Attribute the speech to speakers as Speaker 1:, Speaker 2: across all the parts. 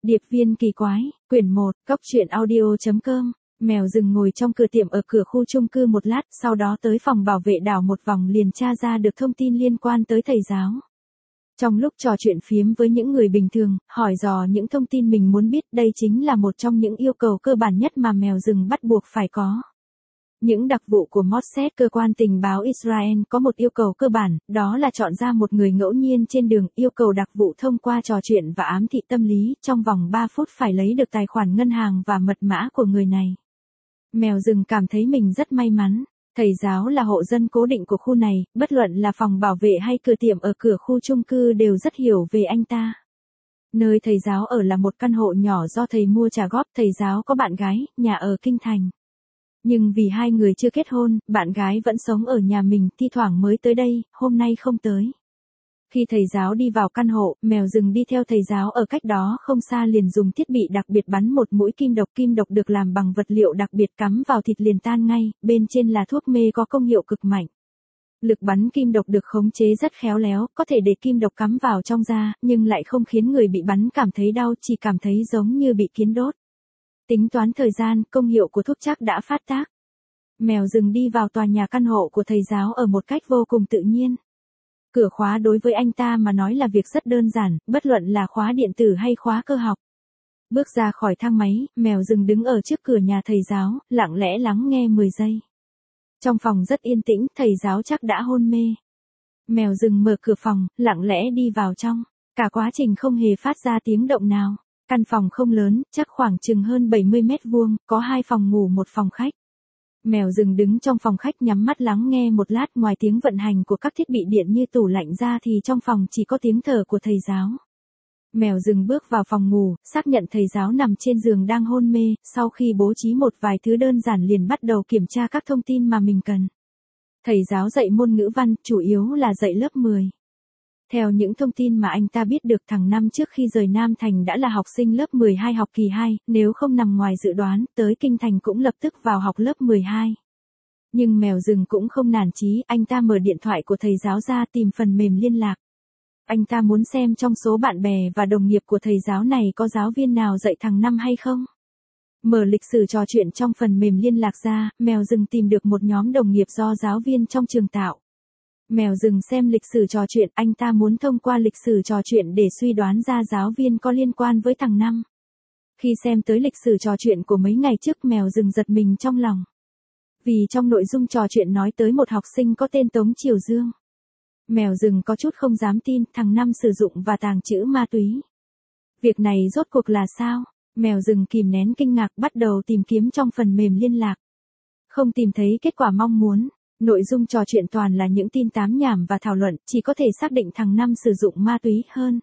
Speaker 1: Điệp viên kỳ quái, quyển 1, coctruyện.audio.com. Mèo rừng ngồi trong cửa tiệm ở cửa khu chung cư một lát, sau đó tới phòng bảo vệ đảo một vòng liền tra ra được thông tin liên quan tới thầy giáo. Trong lúc trò chuyện phiếm với những người bình thường, hỏi dò những thông tin mình muốn biết, đây chính là một trong những yêu cầu cơ bản nhất mà mèo rừng bắt buộc phải có. Những đặc vụ của Mossad, cơ quan tình báo Israel, có một yêu cầu cơ bản, đó là chọn ra một người ngẫu nhiên trên đường, yêu cầu đặc vụ thông qua trò chuyện và ám thị tâm lý, trong vòng 3 phút phải lấy được tài khoản ngân hàng và mật mã của người này. Mèo rừng cảm thấy mình rất may mắn. Thầy giáo là hộ dân cố định của khu này, bất luận là phòng bảo vệ hay cửa tiệm ở cửa khu chung cư đều rất hiểu về anh ta. Nơi thầy giáo ở là một căn hộ nhỏ do thầy mua trả góp, thầy giáo có bạn gái, nhà ở Kinh Thành. Nhưng vì hai người chưa kết hôn, bạn gái vẫn sống ở nhà mình, thi thoảng mới tới đây, hôm nay không tới. Khi thầy giáo đi vào căn hộ, mèo rừng đi theo thầy giáo ở cách đó không xa liền dùng thiết bị đặc biệt bắn một mũi kim độc được làm bằng vật liệu đặc biệt cắm vào thịt liền tan ngay, bên trên là thuốc mê có công hiệu cực mạnh. Lực bắn kim độc được khống chế rất khéo léo, có thể để kim độc cắm vào trong da, nhưng lại không khiến người bị bắn cảm thấy đau, chỉ cảm thấy giống như bị kiến đốt. Tính toán thời gian, công hiệu của thuốc chắc đã phát tác. Mèo rừng đi vào tòa nhà căn hộ của thầy giáo ở một cách vô cùng tự nhiên. Cửa khóa đối với anh ta mà nói là việc rất đơn giản, bất luận là khóa điện tử hay khóa cơ học. Bước ra khỏi thang máy, mèo rừng đứng ở trước cửa nhà thầy giáo, lặng lẽ lắng nghe 10 giây. Trong phòng rất yên tĩnh, thầy giáo chắc đã hôn mê. Mèo rừng mở cửa phòng, lặng lẽ đi vào trong. Cả quá trình không hề phát ra tiếng động nào. Căn phòng không lớn, chắc khoảng chừng hơn 70 mét vuông, có 2 phòng ngủ một phòng khách. Mèo rừng đứng trong phòng khách nhắm mắt lắng nghe một lát, ngoài tiếng vận hành của các thiết bị điện như tủ lạnh ra thì trong phòng chỉ có tiếng thở của thầy giáo. Mèo rừng bước vào phòng ngủ, xác nhận thầy giáo nằm trên giường đang hôn mê, sau khi bố trí một vài thứ đơn giản liền bắt đầu kiểm tra các thông tin mà mình cần. Thầy giáo dạy môn ngữ văn, chủ yếu là dạy lớp 10. Theo những thông tin mà anh ta biết được, thằng Năm trước khi rời Nam Thành đã là học sinh lớp 12 học kỳ 2, nếu không nằm ngoài dự đoán, tới Kinh Thành cũng lập tức vào học lớp 12. Nhưng mèo rừng cũng không nản chí, anh ta mở điện thoại của thầy giáo ra tìm phần mềm liên lạc. Anh ta muốn xem trong số bạn bè và đồng nghiệp của thầy giáo này có giáo viên nào dạy thằng Năm hay không. Mở lịch sử trò chuyện trong phần mềm liên lạc ra, mèo rừng tìm được một nhóm đồng nghiệp do giáo viên trong trường tạo. Mèo rừng xem lịch sử trò chuyện, anh ta muốn thông qua lịch sử trò chuyện để suy đoán ra giáo viên có liên quan với thằng Năm. Khi xem tới lịch sử trò chuyện của mấy ngày trước, mèo rừng giật mình trong lòng. Vì trong nội dung trò chuyện nói tới một học sinh có tên Tống Triều Dương. Mèo rừng có chút không dám tin, thằng Năm sử dụng và tàng trữ ma túy. Việc này rốt cuộc là sao? Mèo rừng kìm nén kinh ngạc bắt đầu tìm kiếm trong phần mềm liên lạc. Không tìm thấy kết quả mong muốn. Nội dung trò chuyện toàn là những tin tám nhảm và thảo luận, chỉ có thể xác định thằng Năm sử dụng ma túy hơn.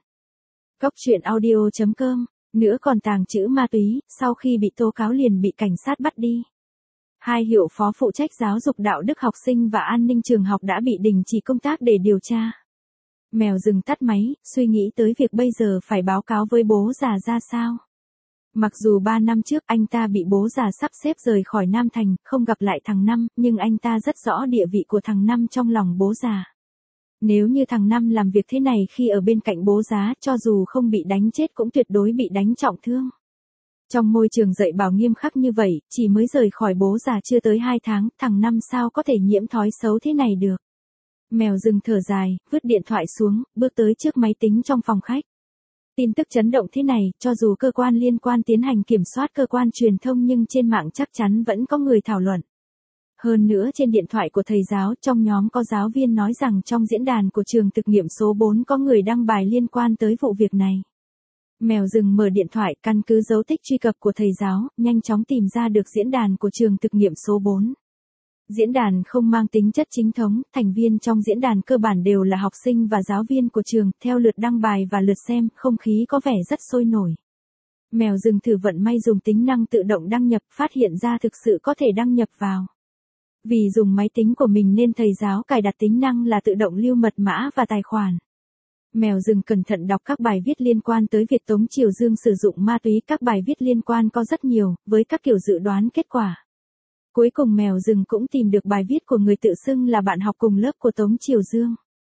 Speaker 1: Coctruyện.audio.com. Nữa còn tàng trữ ma túy, sau khi bị tố cáo liền bị cảnh sát bắt đi. 2 hiệu phó phụ trách giáo dục đạo đức học sinh và an ninh trường học đã bị đình chỉ công tác để điều tra. Mèo rừng tắt máy, suy nghĩ tới việc bây giờ phải báo cáo với bố già ra sao. Mặc dù 3 năm trước anh ta bị bố già sắp xếp rời khỏi Nam Thành, không gặp lại thằng Năm, nhưng anh ta rất rõ địa vị của thằng Năm trong lòng bố già. Nếu như thằng Năm làm việc thế này khi ở bên cạnh bố già, cho dù không bị đánh chết cũng tuyệt đối bị đánh trọng thương. Trong môi trường dạy bảo nghiêm khắc như vậy, chỉ mới rời khỏi bố già chưa tới 2 tháng, thằng Năm sao có thể nhiễm thói xấu thế này được. Mèo rừng thở dài, vứt điện thoại xuống, bước tới trước máy tính trong phòng khách. Tin tức chấn động thế này, cho dù cơ quan liên quan tiến hành kiểm soát cơ quan truyền thông nhưng trên mạng chắc chắn vẫn có người thảo luận. Hơn nữa trên điện thoại của thầy giáo, trong nhóm có giáo viên nói rằng trong diễn đàn của trường thực nghiệm số 4 có người đăng bài liên quan tới vụ việc này. Mèo rừng mở điện thoại, căn cứ dấu tích truy cập của thầy giáo, nhanh chóng tìm ra được diễn đàn của trường thực nghiệm số 4. Diễn đàn không mang tính chất chính thống, thành viên trong diễn đàn cơ bản đều là học sinh và giáo viên của trường, theo lượt đăng bài và lượt xem, không khí có vẻ rất sôi nổi. Mèo rừng thử vận may dùng tính năng tự động đăng nhập, phát hiện ra thực sự có thể đăng nhập vào. Vì dùng máy tính của mình nên thầy giáo cài đặt tính năng là tự động lưu mật mã và tài khoản. Mèo rừng cẩn thận đọc các bài viết liên quan tới việc Tống Triều Dương sử dụng ma túy, các bài viết liên quan có rất nhiều, với các kiểu dự đoán kết quả. Cuối cùng mèo rừng cũng tìm được bài viết của người tự xưng là bạn học cùng lớp của Tống Triều Dương.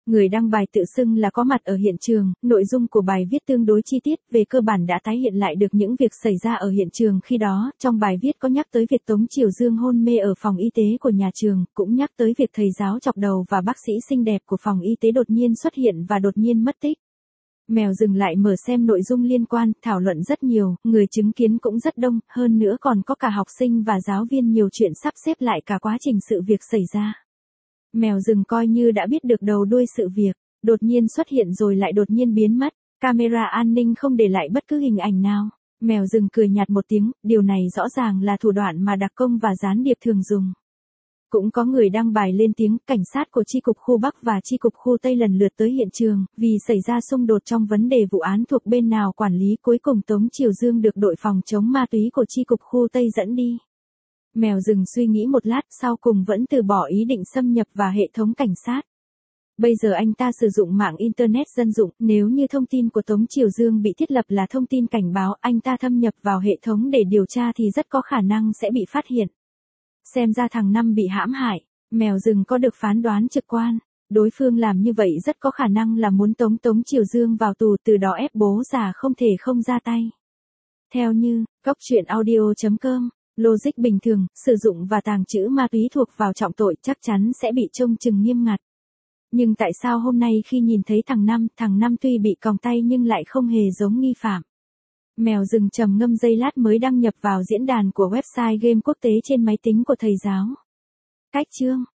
Speaker 1: Người đăng bài tự xưng là có mặt ở hiện trường, nội dung của bài viết tương đối chi tiết, về cơ bản đã tái hiện lại được những việc xảy ra ở hiện trường khi đó. Trong bài viết có nhắc tới việc Tống Triều Dương hôn mê ở phòng y tế của nhà trường, cũng nhắc tới việc thầy giáo chọc đầu và bác sĩ xinh đẹp của phòng y tế đột nhiên xuất hiện và đột nhiên mất tích. Mèo dừng lại mở xem nội dung liên quan, thảo luận rất nhiều, người chứng kiến cũng rất đông, hơn nữa còn có cả học sinh và giáo viên, nhiều chuyện sắp xếp lại cả quá trình sự việc xảy ra. Mèo rừng coi như đã biết được đầu đuôi sự việc, đột nhiên xuất hiện rồi lại đột nhiên biến mất, camera an ninh không để lại bất cứ hình ảnh nào. Mèo rừng cười nhạt một tiếng, điều này rõ ràng là thủ đoạn mà đặc công và gián điệp thường dùng. Cũng có người đăng bài lên tiếng, cảnh sát của chi cục khu Bắc và chi cục khu Tây lần lượt tới hiện trường, vì xảy ra xung đột trong vấn đề vụ án thuộc bên nào quản lý. Cuối cùng Tống Triều Dương được đội phòng chống ma túy của chi cục khu Tây dẫn đi. Mèo rừng suy nghĩ một lát, sau cùng vẫn từ bỏ ý định xâm nhập vào hệ thống cảnh sát. Bây giờ anh ta sử dụng mạng Internet dân dụng, nếu như thông tin của Tống Triều Dương bị thiết lập là thông tin cảnh báo, anh ta thâm nhập vào hệ thống để điều tra thì rất có khả năng sẽ bị phát hiện. Xem ra thằng Năm bị hãm hại, mèo rừng có được phán đoán trực quan. Đối phương làm như vậy rất có khả năng là muốn Tống Triều Dương vào tù, từ đó ép bố già không thể không ra tay. Theo như, coctruyện.audio.com, logic bình thường, sử dụng và tàng trữ ma túy thuộc vào trọng tội chắc chắn sẽ bị trông chừng nghiêm ngặt. Nhưng tại sao hôm nay khi nhìn thấy thằng Năm tuy bị còng tay nhưng lại không hề giống nghi phạm? Mèo rừng trầm ngâm giây lát mới đăng nhập vào diễn đàn của website game quốc tế trên máy tính của thầy giáo. Cách chương